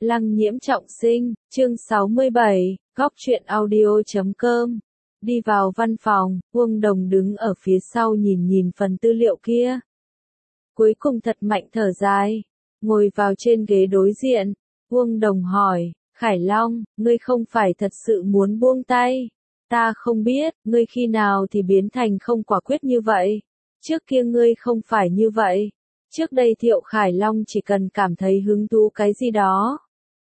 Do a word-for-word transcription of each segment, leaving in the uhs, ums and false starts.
Lăng Nhiễm trọng sinh, chương sáu mươi bảy, góc truyện audio chấm com. Đi vào văn phòng, Uông Đồng đứng ở phía sau nhìn nhìn phần tư liệu kia. Cuối cùng thật mạnh thở dài, ngồi vào trên ghế đối diện, Uông Đồng hỏi, Khải Long, ngươi không phải thật sự muốn buông tay. Ta không biết, ngươi khi nào thì biến thành không quả quyết như vậy. Trước kia ngươi không phải như vậy. Trước đây Thiệu Khải Long chỉ cần cảm thấy hứng thú cái gì đó,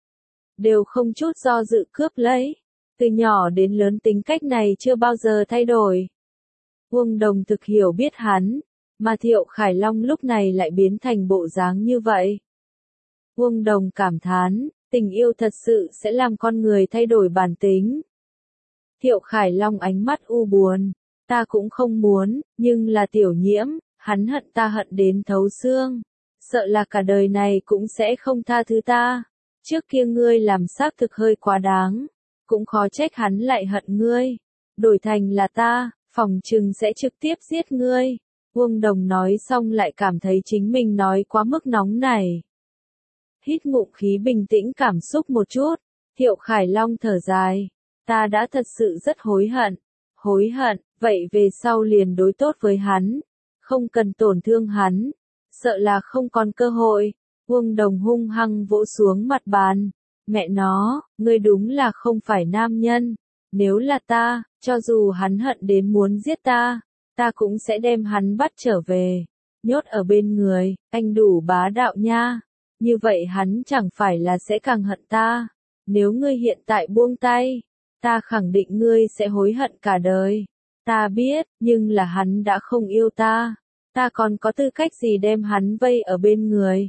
đều không chút do dự cướp lấy. Từ nhỏ đến lớn tính cách này chưa bao giờ thay đổi. Uông Đồng thực hiểu biết hắn, mà Thiệu Khải Long lúc này lại biến thành bộ dáng như vậy. Uông Đồng cảm thán, tình yêu thật sự sẽ làm con người thay đổi bản tính. Thiệu Khải Long ánh mắt u buồn, ta cũng không muốn, nhưng là Tiểu Nhiễm, hắn hận ta hận đến thấu xương, sợ là cả đời này cũng sẽ không tha thứ ta. Trước kia ngươi làm xác thực hơi quá đáng, cũng khó trách hắn lại hận ngươi. Đổi thành là ta, phòng trừng sẽ trực tiếp giết ngươi. Uông Đồng nói xong lại cảm thấy chính mình nói quá mức nóng này. Hít ngụm khí bình tĩnh cảm xúc một chút, Thiệu Khải Long thở dài. Ta đã thật sự rất hối hận. Hối hận, vậy về sau liền đối tốt với hắn. Không cần tổn thương hắn. Sợ là không còn cơ hội. Uông Đồng hung hăng vỗ xuống mặt bàn. Mẹ nó, ngươi đúng là không phải nam nhân. Nếu là ta, cho dù hắn hận đến muốn giết ta, ta cũng sẽ đem hắn bắt trở về. Nhốt ở bên người, anh đủ bá đạo nha. Như vậy hắn chẳng phải là sẽ càng hận ta. Nếu ngươi hiện tại buông tay, ta khẳng định ngươi sẽ hối hận cả đời. Ta biết, nhưng là hắn đã không yêu ta. Ta còn có tư cách gì đem hắn vây ở bên người.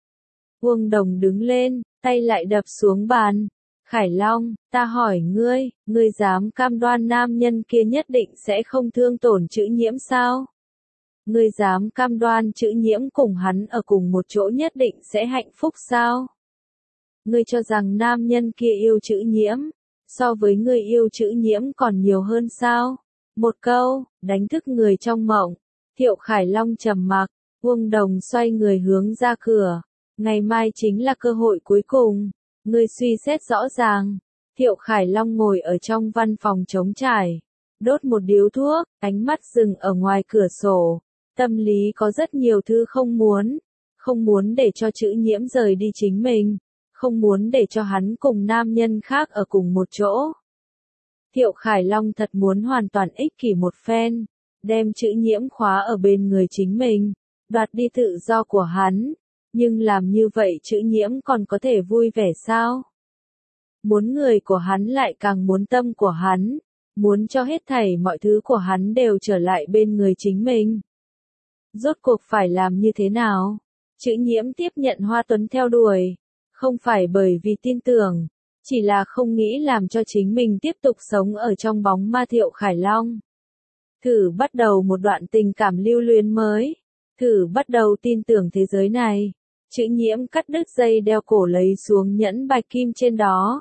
Uông Đồng đứng lên, tay lại đập xuống bàn. Khải Long, ta hỏi ngươi, ngươi dám cam đoan nam nhân kia nhất định sẽ không thương tổn Chữ Nhiễm sao? Ngươi dám cam đoan Chữ Nhiễm cùng hắn ở cùng một chỗ nhất định sẽ hạnh phúc sao? Ngươi cho rằng nam nhân kia yêu Chữ Nhiễm, so với ngươi yêu Chữ Nhiễm còn nhiều hơn sao? Một câu, đánh thức người trong mộng. Thiệu Khải Long trầm mặc, Uông Đồng xoay người hướng ra cửa. Ngày mai chính là cơ hội cuối cùng. Ngươi suy xét rõ ràng. Thiệu Khải Long ngồi ở trong văn phòng trống trải, đốt một điếu thuốc, ánh mắt dừng ở ngoài cửa sổ. Tâm lý có rất nhiều thứ không muốn. Không muốn để cho Chữ Nhiễm rời đi chính mình. Không muốn để cho hắn cùng nam nhân khác ở cùng một chỗ. Thiệu Khải Long thật muốn hoàn toàn ích kỷ một phen, đem Chữ Nhiễm khóa ở bên người chính mình, đoạt đi tự do của hắn. Nhưng làm như vậy Chữ Nhiễm còn có thể vui vẻ sao? Muốn người của hắn lại càng muốn tâm của hắn, muốn cho hết thảy mọi thứ của hắn đều trở lại bên người chính mình. Rốt cuộc phải làm như thế nào? Chữ Nhiễm tiếp nhận Hoa Tuấn theo đuổi, không phải bởi vì tin tưởng, chỉ là không nghĩ làm cho chính mình tiếp tục sống ở trong bóng ma Thiệu Khải Long. Thử bắt đầu một đoạn tình cảm lưu luyến mới, thử bắt đầu tin tưởng thế giới này. Chữ Nhiễm cắt đứt dây đeo cổ lấy xuống nhẫn bạch kim trên đó.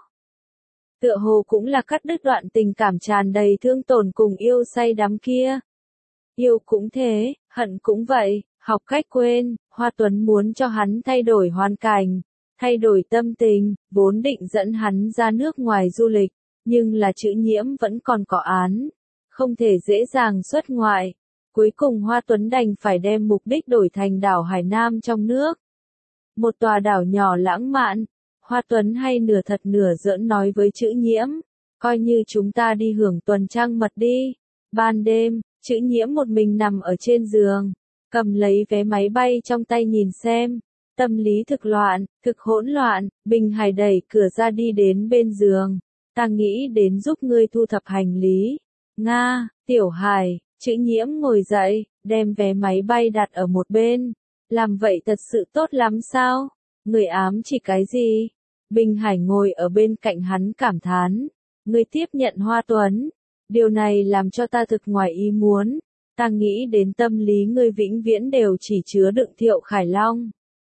Tựa hồ cũng là cắt đứt đoạn tình cảm tràn đầy thương tổn cùng yêu say đắm kia. Yêu cũng thế, hận cũng vậy, học cách quên. Hoa Tuấn muốn cho hắn thay đổi hoàn cảnh, thay đổi tâm tình, vốn định dẫn hắn ra nước ngoài du lịch, nhưng là Chữ Nhiễm vẫn còn có án, không thể dễ dàng xuất ngoại. Cuối cùng Hoa Tuấn đành phải đem mục đích đổi thành đảo Hải Nam trong nước. Một tòa đảo nhỏ lãng mạn. Hoa Tuấn hay nửa thật nửa giỡn nói với Chữ Nhiễm, coi như chúng ta đi hưởng tuần trăng mật đi. Ban đêm, Chữ Nhiễm một mình nằm ở trên giường, cầm lấy vé máy bay trong tay nhìn xem. Tâm lý thực loạn, thực hỗn loạn. Bình Hải đẩy cửa ra đi đến bên giường. Ta nghĩ đến giúp ngươi thu thập hành lý. Nga, Tiểu Hải. Chữ Nhiễm ngồi dậy, đem vé máy bay đặt ở một bên. Làm vậy thật sự tốt lắm sao? Người ám chỉ cái gì? Bình Hải ngồi ở bên cạnh hắn cảm thán. Ngươi tiếp nhận Hoa Tuấn. Điều này làm cho ta thực ngoài ý muốn. Ta nghĩ đến tâm lý ngươi vĩnh viễn đều chỉ chứa đựng Thiệu Khải Long.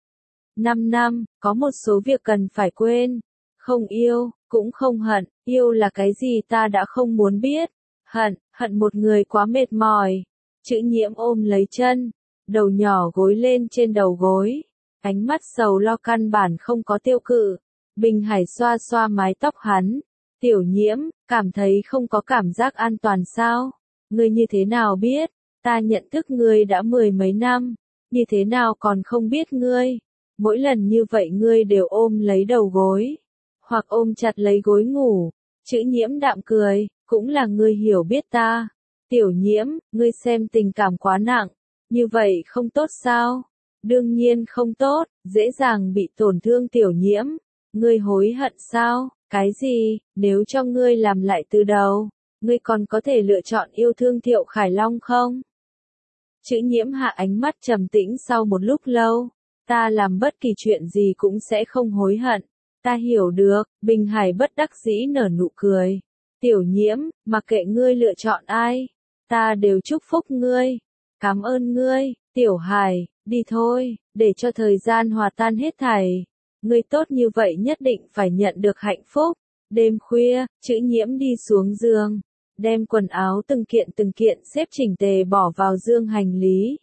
Năm năm, có một số việc cần phải quên. Không yêu, cũng không hận. Yêu là cái gì ta đã không muốn biết. Hận, hận một người quá mệt mỏi. Chữ Nhiễm ôm lấy chân, đầu nhỏ gối lên trên đầu gối. Ánh mắt sầu lo căn bản không có tiêu cự. Bình Hải xoa xoa mái tóc hắn. Tiểu Nhiễm, cảm thấy không có cảm giác an toàn sao? Ngươi như thế nào biết? Ta nhận thức ngươi đã mười mấy năm, như thế nào còn không biết ngươi? Mỗi lần như vậy ngươi đều ôm lấy đầu gối, hoặc ôm chặt lấy gối ngủ. Chữ Nhiễm đạm cười, cũng là ngươi hiểu biết ta. Tiểu Nhiễm, ngươi xem tình cảm quá nặng, như vậy không tốt sao? Đương nhiên không tốt, dễ dàng bị tổn thương. Tiểu Nhiễm, ngươi hối hận sao? Cái gì, nếu cho ngươi làm lại từ đầu, ngươi còn có thể lựa chọn yêu thương Thiệu Khải Long không? Chữ Nhiễm hạ ánh mắt trầm tĩnh sau một lúc lâu. Ta làm bất kỳ chuyện gì cũng sẽ không hối hận. Ta hiểu được. Bình Hải bất đắc dĩ nở nụ cười. Tiểu Nhiễm, mặc kệ ngươi lựa chọn ai, ta đều chúc phúc ngươi. Cảm ơn ngươi, Tiểu Hải, đi thôi, để cho thời gian hòa tan hết thảy. Ngươi tốt như vậy nhất định phải nhận được hạnh phúc. Đêm khuya, Chữ Nhiễm đi xuống giường, đem quần áo từng kiện từng kiện xếp chỉnh tề bỏ vào dương hành lý.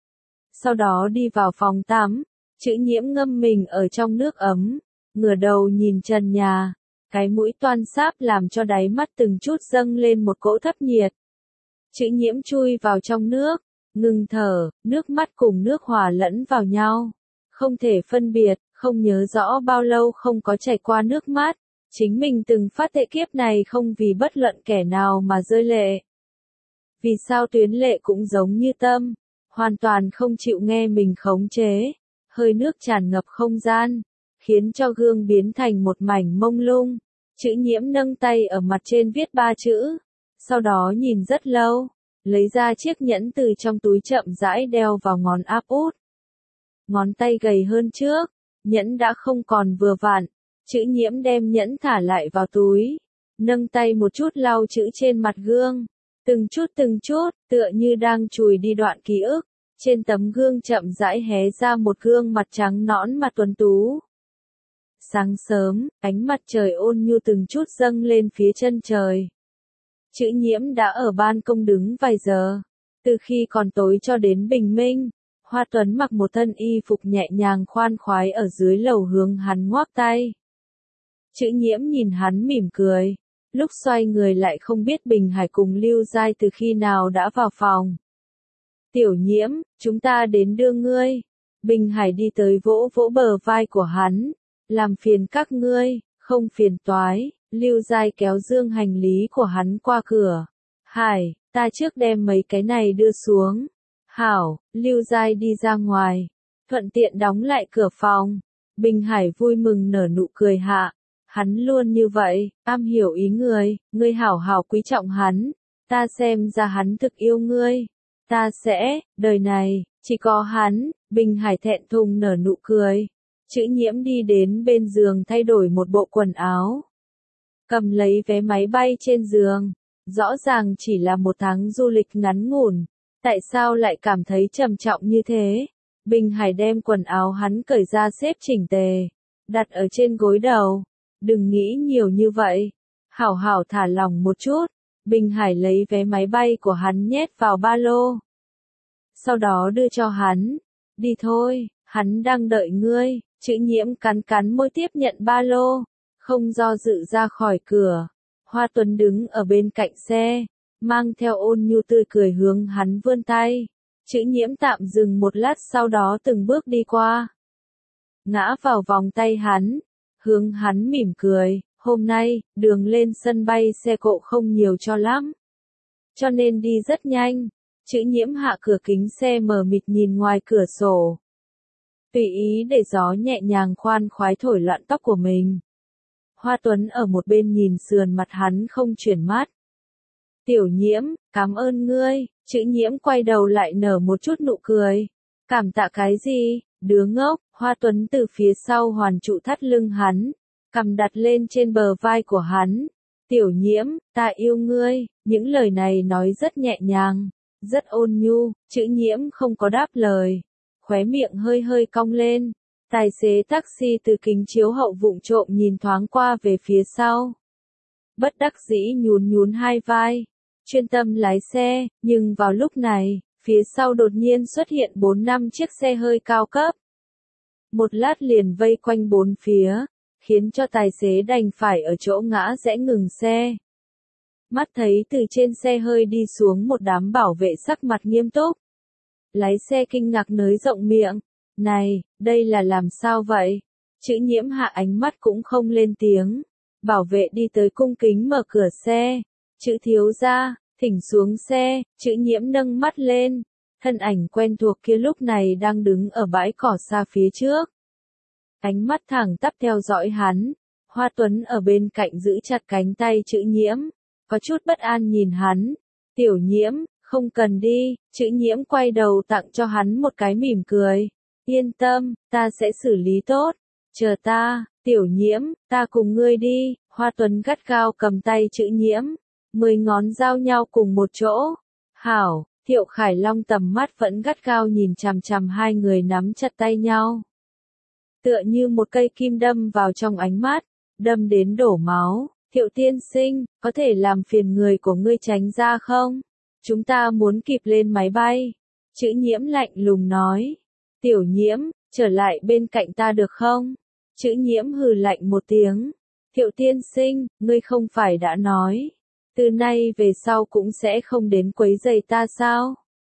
Sau đó đi vào phòng tắm, Chữ Nhiễm ngâm mình ở trong nước ấm, ngửa đầu nhìn trần nhà, cái mũi toan sáp làm cho đáy mắt từng chút dâng lên một cỗ thấp nhiệt. Chữ Nhiễm chui vào trong nước, ngừng thở, nước mắt cùng nước hòa lẫn vào nhau, không thể phân biệt, không nhớ rõ bao lâu không có chảy qua nước mắt. Chính mình từng phát thệ kiếp này không vì bất luận kẻ nào mà rơi lệ. Vì sao tuyến lệ cũng giống như tâm, hoàn toàn không chịu nghe mình khống chế, hơi nước tràn ngập không gian, khiến cho gương biến thành một mảnh mông lung. Chữ Nhiễm nâng tay ở mặt trên viết ba chữ, sau đó nhìn rất lâu, lấy ra chiếc nhẫn từ trong túi chậm rãi đeo vào ngón áp út. Ngón tay gầy hơn trước, nhẫn đã không còn vừa vặn. Chữ Nhiễm đem nhẫn thả lại vào túi, nâng tay một chút lau chữ trên mặt gương, từng chút từng chút, tựa như đang chùi đi đoạn ký ức. Trên tấm gương chậm rãi hé ra một gương mặt trắng nõn mà tuấn tú. Sáng sớm, ánh mặt trời ôn nhu từng chút dâng lên phía chân trời. Chữ Nhiễm đã ở ban công đứng vài giờ, từ khi còn tối cho đến bình minh. Hoa Tuấn mặc một thân y phục nhẹ nhàng khoan khoái ở dưới lầu hướng hắn ngoắc tay. Chữ Nhiễm nhìn hắn mỉm cười, lúc xoay người lại không biết Bình Hải cùng Lưu Giai từ khi nào đã vào phòng. Tiểu Nhiễm, chúng ta đến đưa ngươi. Bình Hải đi tới vỗ vỗ bờ vai của hắn, làm phiền các ngươi, không phiền toái. Lưu Giai kéo dương hành lý của hắn qua cửa. Hải, ta trước đem mấy cái này đưa xuống. Hảo, Lưu Giai đi ra ngoài, thuận tiện đóng lại cửa phòng. Bình Hải vui mừng nở nụ cười hạ. Hắn luôn như vậy, am hiểu ý người, ngươi hảo hảo quý trọng hắn, ta xem ra hắn thực yêu ngươi, ta sẽ, đời này, chỉ có hắn. Bình Hải thẹn thùng nở nụ cười. Chữ Nhiễm đi đến bên giường thay đổi một bộ quần áo, cầm lấy vé máy bay trên giường, rõ ràng chỉ là một tháng du lịch ngắn ngủn, tại sao lại cảm thấy trầm trọng như thế? Bình Hải đem quần áo hắn cởi ra xếp chỉnh tề, đặt ở trên gối đầu. Đừng nghĩ nhiều như vậy, hảo hảo thả lỏng một chút. Bình Hải lấy vé máy bay của hắn nhét vào ba lô, sau đó đưa cho hắn. Đi thôi, hắn đang đợi ngươi. Chữ Nhiễm cắn cắn môi tiếp nhận ba lô, không do dự ra khỏi cửa. Hoa Tuấn đứng ở bên cạnh xe, mang theo ôn nhu tươi cười hướng hắn vươn tay. Chữ Nhiễm tạm dừng một lát, sau đó từng bước đi qua, ngã vào vòng tay hắn, hướng hắn mỉm cười. Hôm nay, đường lên sân bay xe cộ không nhiều cho lắm, cho nên đi rất nhanh. Chữ Nhiễm hạ cửa kính xe mờ mịt nhìn ngoài cửa sổ, tùy ý để gió nhẹ nhàng khoan khoái thổi loạn tóc của mình. Hoa Tuấn ở một bên nhìn sườn mặt hắn không chuyển mắt. Tiểu Nhiễm, cảm ơn ngươi. Chữ Nhiễm quay đầu lại nở một chút nụ cười. Cảm tạ cái gì, đứa ngốc. Hoa Tuấn từ phía sau hoàn trụ thắt lưng hắn, cầm đặt lên trên bờ vai của hắn. Tiểu Nhiễm, ta yêu ngươi. Những lời này nói rất nhẹ nhàng, rất ôn nhu. Chữ Nhiễm không có đáp lời, khóe miệng hơi hơi cong lên. Tài xế taxi từ kính chiếu hậu vụng trộm nhìn thoáng qua về phía sau, bất đắc dĩ nhún nhún hai vai, chuyên tâm lái xe. Nhưng vào lúc này, phía sau đột nhiên xuất hiện bốn năm chiếc xe hơi cao cấp, một lát liền vây quanh bốn phía. khiến cho tài xế đành phải ở chỗ ngã rẽ ngừng xe. Mắt thấy từ trên xe hơi đi xuống một đám bảo vệ sắc mặt nghiêm túc. Lái xe kinh ngạc nới rộng miệng. Này, đây là làm sao vậy? Chữ Nhiễm hạ ánh mắt cũng không lên tiếng. Bảo vệ đi tới cung kính mở cửa xe. Chữ thiếu gia, thỉnh xuống xe, Chữ Nhiễm nâng mắt lên. Thân ảnh quen thuộc kia lúc này đang đứng ở bãi cỏ xa phía trước. Ánh mắt thẳng tắp theo dõi hắn. Hoa Tuấn ở bên cạnh giữ chặt cánh tay Chữ Nhiễm. Có chút bất an nhìn hắn. Tiểu Nhiễm, không cần đi, Chữ Nhiễm quay đầu tặng cho hắn một cái mỉm cười. Yên tâm, ta sẽ xử lý tốt. Chờ ta, Tiểu Nhiễm, ta cùng ngươi đi. Hoa Tuấn gắt gao cầm tay Chữ Nhiễm. Mười ngón giao nhau cùng một chỗ. Hảo, Thiệu Khải Long tầm mắt vẫn gắt gao nhìn chằm chằm hai người nắm chặt tay nhau. Tựa như một cây kim đâm vào trong ánh mắt, đâm đến đổ máu. Thiệu tiên sinh, có thể làm phiền người của ngươi tránh ra không? Chúng ta muốn kịp lên máy bay. Chữ Nhiễm lạnh lùng nói. Tiểu Nhiễm, trở lại bên cạnh ta được không? Chữ Nhiễm hừ lạnh một tiếng. Thiệu tiên sinh, ngươi không phải đã nói. Từ nay về sau cũng sẽ không đến quấy rầy ta sao?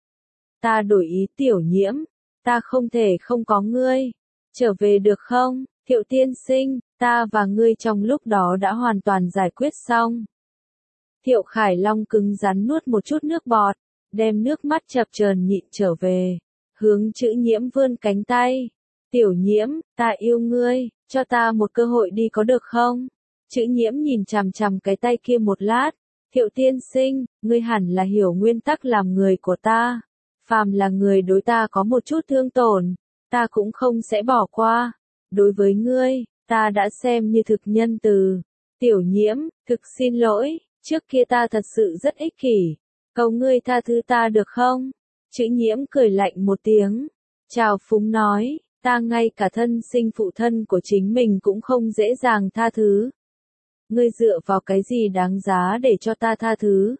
Ta đổi ý Tiểu Nhiễm. Ta không thể không có ngươi. Trở về được không? Thiệu tiên sinh, ta và ngươi trong lúc đó đã hoàn toàn giải quyết xong. Thiệu Khải Long cứng rắn nuốt một chút nước bọt, đem nước mắt chập chờn nhịn trở về, hướng Chữ Nhiễm vươn cánh tay. Tiểu Nhiễm, ta yêu ngươi, cho ta một cơ hội đi có được không? Chữ Nhiễm nhìn chằm chằm cái tay kia một lát. Thiệu tiên sinh, ngươi hẳn là hiểu nguyên tắc làm người của ta. Phàm là người đối ta có một chút thương tổn, ta cũng không sẽ bỏ qua. Đối với ngươi, ta đã xem như thực nhân từ. Tiểu Nhiễm, thực xin lỗi, trước kia ta thật sự rất ích kỷ. Cầu ngươi tha thứ ta được không? Chữ Nhiễm cười lạnh một tiếng. Trào phúng nói, ta ngay cả thân sinh phụ thân của chính mình cũng không dễ dàng tha thứ. Ngươi dựa vào cái gì đáng giá để cho ta tha thứ?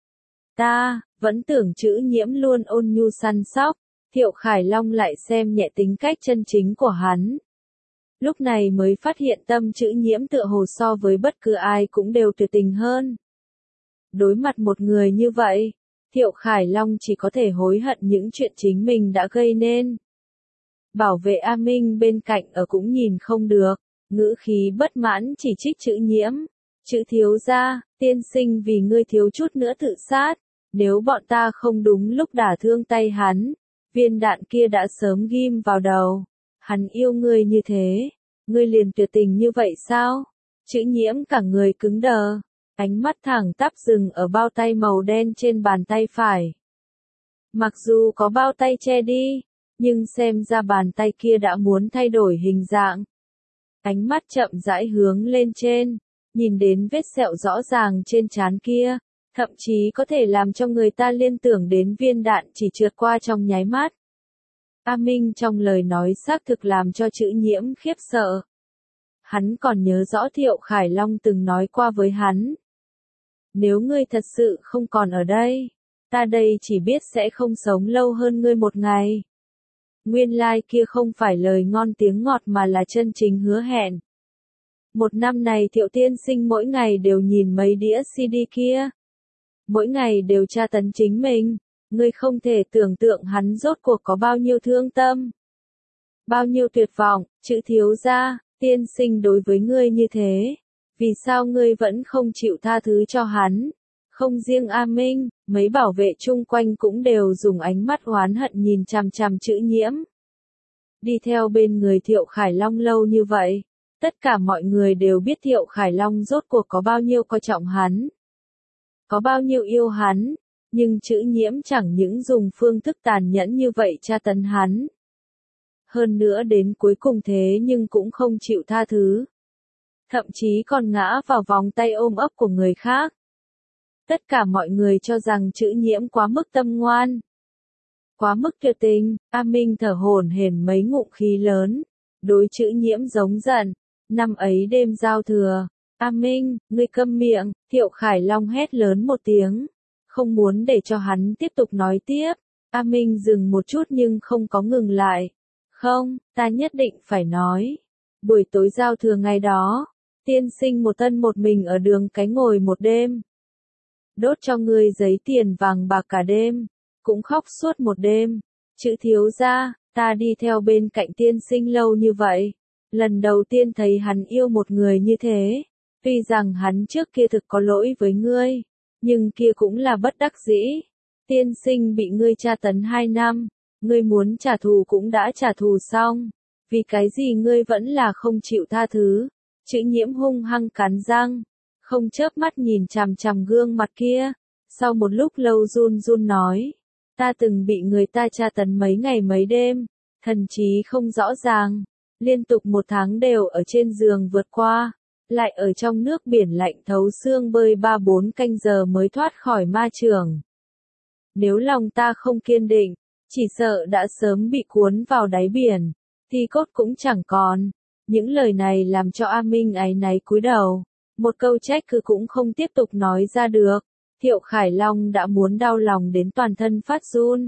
Ta, vẫn tưởng Chữ Nhiễm luôn ôn nhu săn sóc. Thiệu Khải Long lại xem nhẹ tính cách chân chính của hắn. Lúc này mới phát hiện tâm Chữ Nhiễm tựa hồ so với bất cứ ai cũng đều tuyệt tình hơn. Đối mặt một người như vậy, Thiệu Khải Long chỉ có thể hối hận những chuyện chính mình đã gây nên. Bảo vệ A Minh bên cạnh ở cũng nhìn không được, ngữ khí bất mãn chỉ trích Chữ Nhiễm. Chữ thiếu gia, tiên sinh vì ngươi thiếu chút nữa tự sát, nếu bọn ta không đúng lúc đả thương tay hắn, viên đạn kia đã sớm ghim vào đầu. Hắn yêu ngươi như thế, ngươi liền tuyệt tình như vậy sao? Chữ Nhiễm cả người cứng đờ, ánh mắt thẳng tắp dừng ở bao tay màu đen trên bàn tay phải. Mặc dù có bao tay che đi, nhưng xem ra bàn tay kia đã muốn thay đổi hình dạng. Ánh mắt chậm rãi hướng lên trên, nhìn đến vết sẹo rõ ràng trên trán kia, thậm chí có thể làm cho người ta liên tưởng đến viên đạn chỉ trượt qua trong nháy mắt. A Minh trong lời nói xác thực làm cho Chữ Nhiễm khiếp sợ. Hắn còn nhớ rõ Thiệu Khải Long từng nói qua với hắn. Nếu ngươi thật sự không còn ở đây, ta đây chỉ biết sẽ không sống lâu hơn ngươi một ngày. Nguyên lai like kia không phải lời ngon tiếng ngọt mà là chân chính hứa hẹn. Một năm này Thiệu tiên sinh mỗi ngày đều nhìn mấy đĩa xê đê kia. Mỗi ngày đều tra tấn chính mình. Ngươi không thể tưởng tượng hắn rốt cuộc có bao nhiêu thương tâm. Bao nhiêu tuyệt vọng, Chữ thiếu gia, tiên sinh đối với ngươi như thế. Vì sao ngươi vẫn không chịu tha thứ cho hắn? Không riêng A Minh, mấy bảo vệ chung quanh cũng đều dùng ánh mắt oán hận nhìn chằm chằm Chữ Nhiễm. Đi theo bên người Thiệu Khải Long lâu như vậy, tất cả mọi người đều biết Thiệu Khải Long rốt cuộc có bao nhiêu coi trọng hắn. Có bao nhiêu yêu hắn. Nhưng Chữ Nhiễm chẳng những dùng phương thức tàn nhẫn như vậy tra tấn hắn. Hơn nữa đến cuối cùng thế nhưng cũng không chịu tha thứ. Thậm chí còn ngã vào vòng tay ôm ấp của người khác. Tất cả mọi người cho rằng Chữ Nhiễm quá mức tâm ngoan. Quá mức tuyệt tình, A Minh thở hổn hển mấy ngụm khí lớn. Đối Chữ Nhiễm giống giận. Năm ấy đêm giao thừa, A Minh, ngươi câm miệng, Thiệu Khải Long hét lớn một tiếng. Không muốn để cho hắn tiếp tục nói tiếp. A Minh dừng một chút nhưng không có ngừng lại. Không, ta nhất định phải nói. Buổi tối giao thừa ngày đó, tiên sinh một thân một mình ở đường cái ngồi một đêm. Đốt cho ngươi giấy tiền vàng bạc cả đêm, cũng khóc suốt một đêm. Chữ thiếu gia, ta đi theo bên cạnh tiên sinh lâu như vậy. Lần đầu tiên thấy hắn yêu một người như thế. Tuy rằng hắn trước kia thực có lỗi với ngươi, nhưng kia cũng là bất đắc dĩ. Tiên sinh bị ngươi tra tấn hai năm, ngươi muốn trả thù cũng đã trả thù xong. Vì cái gì ngươi vẫn là không chịu tha thứ? Chữ nhiễm hung hăng cắn răng, không chớp mắt nhìn chằm chằm gương mặt kia. Sau một lúc lâu run run nói, ta từng bị người ta tra tấn mấy ngày mấy đêm, thần trí không rõ ràng, liên tục một tháng đều ở trên giường vượt qua, lại ở trong nước biển lạnh thấu xương bơi ba bốn canh giờ mới thoát khỏi ma trường. Nếu lòng ta không kiên định, chỉ sợ đã sớm bị cuốn vào đáy biển, thi cốt cũng chẳng còn. Những lời này làm cho A Minh áy náy cúi đầu, một câu trách cứ cũng không tiếp tục nói ra được. Thiệu Khải Long đã muốn đau lòng đến toàn thân phát run.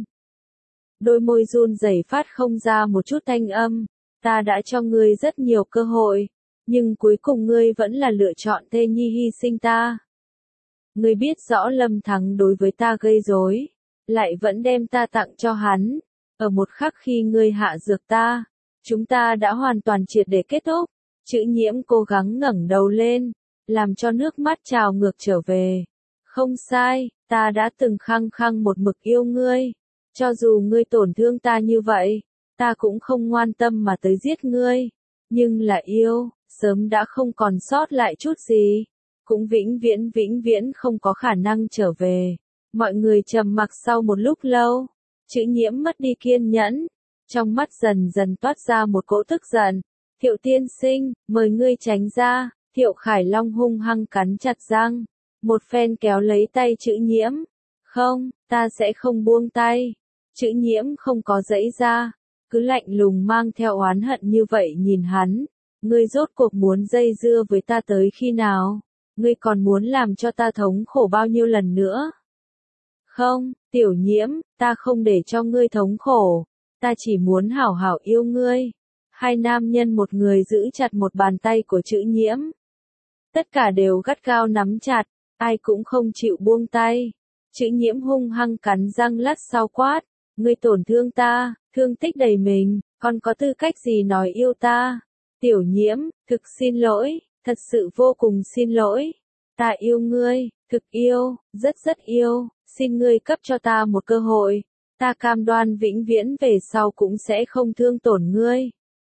Đôi môi run rẩy phát không ra một chút thanh âm. Ta đã cho ngươi rất nhiều cơ hội, nhưng cuối cùng ngươi vẫn là lựa chọn Thê Nhi hy sinh ta. Ngươi biết rõ Lâm Thắng đối với ta gây rối, lại vẫn đem ta tặng cho hắn. Ở một khắc khi ngươi hạ dược ta, chúng ta đã hoàn toàn triệt để kết thúc. Chữ nhiễm cố gắng ngẩng đầu lên, làm cho nước mắt trào ngược trở về. Không sai, ta đã từng khăng khăng một mực yêu ngươi. Cho dù ngươi tổn thương ta như vậy, ta cũng không ngoan tâm mà tới giết ngươi. Nhưng là yêu, sớm đã không còn sót lại chút gì. Cũng vĩnh viễn vĩnh viễn không có khả năng trở về. Mọi người trầm mặc sau một lúc lâu. Chữ nhiễm mất đi kiên nhẫn. Trong mắt dần dần toát ra một cỗ tức giận. Thiệu tiên sinh, mời ngươi tránh ra. Thiệu Khải Long hung hăng cắn chặt răng. Một phen kéo lấy tay chữ nhiễm. Không, ta sẽ không buông tay. Chữ nhiễm không có giãy ra. Cứ lạnh lùng mang theo oán hận như vậy nhìn hắn. Ngươi rốt cuộc muốn dây dưa với ta tới khi nào? Ngươi còn muốn làm cho ta thống khổ bao nhiêu lần nữa? Không, tiểu nhiễm, ta không để cho ngươi thống khổ. Ta chỉ muốn hảo hảo yêu ngươi. Hai nam nhân một người giữ chặt một bàn tay của chữ nhiễm. Tất cả đều gắt gao nắm chặt, ai cũng không chịu buông tay. Chữ nhiễm hung hăng cắn răng lắt sau quát. Ngươi tổn thương ta, thương tích đầy mình, còn có tư cách gì nói yêu ta? Tiểu nhiễm, thực xin lỗi, thật sự vô cùng xin lỗi. Ta yêu ngươi, thực yêu, rất rất yêu, xin ngươi cấp cho ta một cơ hội. Ta cam đoan vĩnh viễn về sau cũng sẽ không thương tổn ngươi.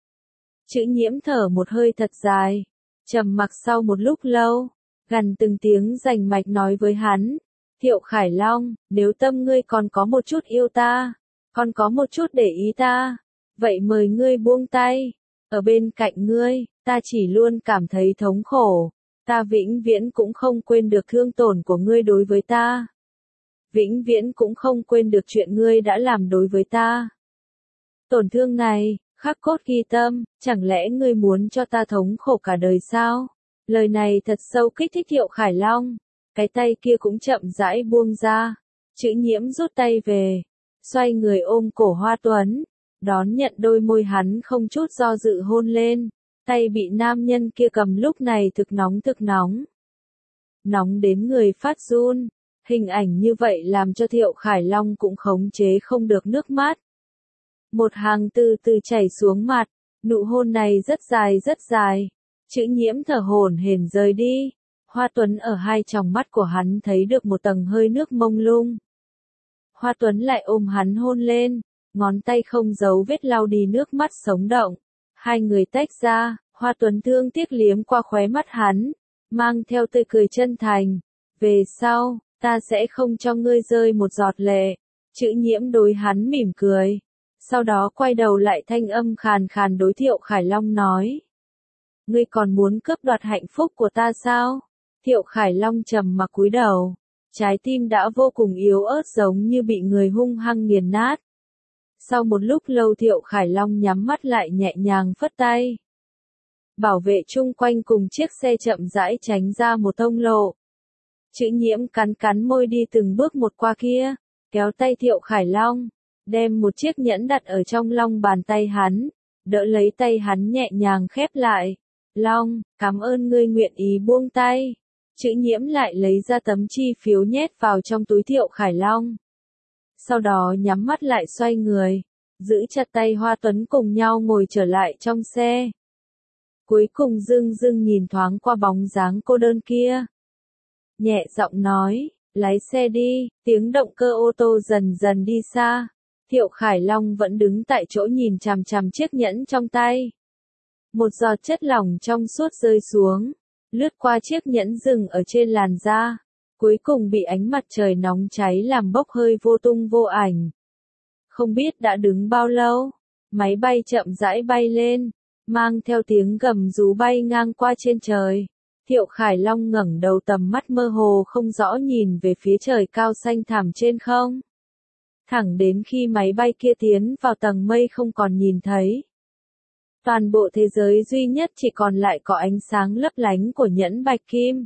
Chữ nhiễm thở một hơi thật dài, trầm mặc sau một lúc lâu, gằn từng tiếng rành mạch nói với hắn. Thiệu Khải Long, nếu tâm ngươi còn có một chút yêu ta, còn có một chút để ý ta, vậy mời ngươi buông tay. Ở bên cạnh ngươi, ta chỉ luôn cảm thấy thống khổ. Ta vĩnh viễn cũng không quên được thương tổn của ngươi đối với ta. Vĩnh viễn cũng không quên được chuyện ngươi đã làm đối với ta. Tổn thương này, khắc cốt ghi tâm, chẳng lẽ ngươi muốn cho ta thống khổ cả đời sao? Lời này thật sâu kích thích Thiệu Khải Long. Cái tay kia cũng chậm rãi buông ra. Chữ nhiễm rút tay về, xoay người ôm cổ Hoa Tuấn, đón nhận đôi môi hắn không chút do dự hôn lên. Tay bị nam nhân kia cầm lúc này thực nóng thực nóng. Nóng đến người phát run. Hình ảnh như vậy làm cho Thiệu Khải Long cũng khống chế không được nước mắt. Một hàng từ từ chảy xuống mặt, nụ hôn này rất dài rất dài. Chữ nhiễm thở hổn hển rời đi. Hoa Tuấn ở hai tròng mắt của hắn thấy được một tầng hơi nước mông lung. Hoa Tuấn lại ôm hắn hôn lên, ngón tay không giấu vết lau đi nước mắt sống động. Hai người tách ra, Hoa Tuấn thương tiếc liếm qua khóe mắt hắn, mang theo tươi cười chân thành. Về sau, ta sẽ không cho ngươi rơi một giọt lệ. Chữ nhiễm đối hắn mỉm cười. Sau đó quay đầu lại thanh âm khàn khàn đối Thiệu Khải Long nói. Ngươi còn muốn cướp đoạt hạnh phúc của ta sao? Thiệu Khải Long trầm mặc cúi đầu. Trái tim đã vô cùng yếu ớt giống như bị người hung hăng nghiền nát. Sau một lúc lâu Thiệu Khải Long nhắm mắt lại nhẹ nhàng phất tay. Bảo vệ chung quanh cùng chiếc xe chậm rãi tránh ra một thông lộ. Chữ nhiễm cắn cắn môi đi từng bước một qua kia, kéo tay Thiệu Khải Long, đem một chiếc nhẫn đặt ở trong lòng bàn tay hắn. đỡ lấy tay hắn nhẹ nhàng khép lại. Long, cảm ơn ngươi nguyện ý buông tay. Chữ Nhiễm lại lấy ra tấm chi phiếu nhét vào trong túi Thiệu Khải Long. Sau đó nhắm mắt lại xoay người, giữ chặt tay Hoa Tuấn cùng nhau ngồi trở lại trong xe. Cuối cùng dưng dưng nhìn thoáng qua bóng dáng cô đơn kia. Nhẹ giọng nói, lái xe đi, tiếng động cơ ô tô dần dần đi xa. Thiệu Khải Long vẫn đứng tại chỗ nhìn chằm chằm chiếc nhẫn trong tay. Một giọt chất lỏng trong suốt rơi xuống, lướt qua chiếc nhẫn dừng ở trên làn da, cuối cùng bị ánh mặt trời nóng cháy làm bốc hơi vô tung vô ảnh. Không biết đã đứng bao lâu, máy bay chậm rãi bay lên, mang theo tiếng gầm rú bay ngang qua trên trời. Thiệu Khải Long ngẩng đầu, tầm mắt mơ hồ không rõ nhìn về phía trời cao xanh thẳm trên không. Thẳng đến khi máy bay kia tiến vào tầng mây không còn nhìn thấy. Toàn bộ thế giới duy nhất chỉ còn lại có ánh sáng lấp lánh của nhẫn bạch kim.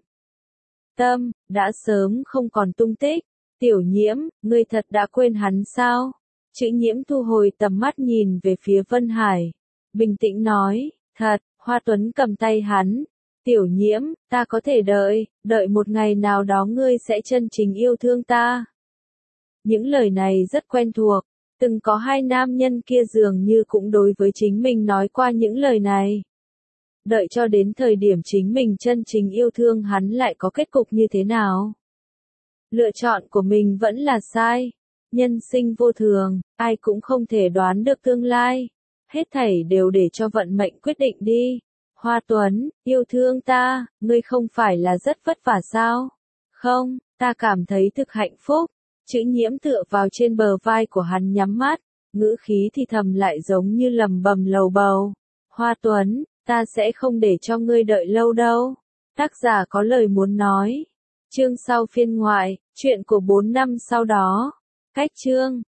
Tâm, đã sớm không còn tung tích. Tiểu Nhiễm, ngươi thật đã quên hắn sao? Chữ Nhiễm thu hồi tầm mắt nhìn về phía Vân Hải. Bình tĩnh nói, thật. Hoa Tuấn cầm tay hắn. Tiểu Nhiễm, ta có thể đợi, đợi một ngày nào đó ngươi sẽ chân chính yêu thương ta. Những lời này rất quen thuộc. Từng có hai nam nhân kia dường như cũng đối với chính mình nói qua những lời này. Đợi cho đến thời điểm chính mình chân chính yêu thương hắn lại có kết cục như thế nào? Lựa chọn của mình vẫn là sai. Nhân sinh vô thường, ai cũng không thể đoán được tương lai. Hết thảy đều để cho vận mệnh quyết định đi. Hoa Tuấn, yêu thương ta, ngươi không phải là rất vất vả sao? Không, ta cảm thấy thực hạnh phúc. Chữ Nhiễm tựa vào trên bờ vai của hắn nhắm mắt, ngữ khí thì thầm lại giống như lầm bầm lầu bầu. Hoa Tuấn, ta sẽ không để cho ngươi đợi lâu đâu. Tác giả có lời muốn nói. Chương sau phiên ngoại, chuyện của bốn năm sau đó. Cách chương.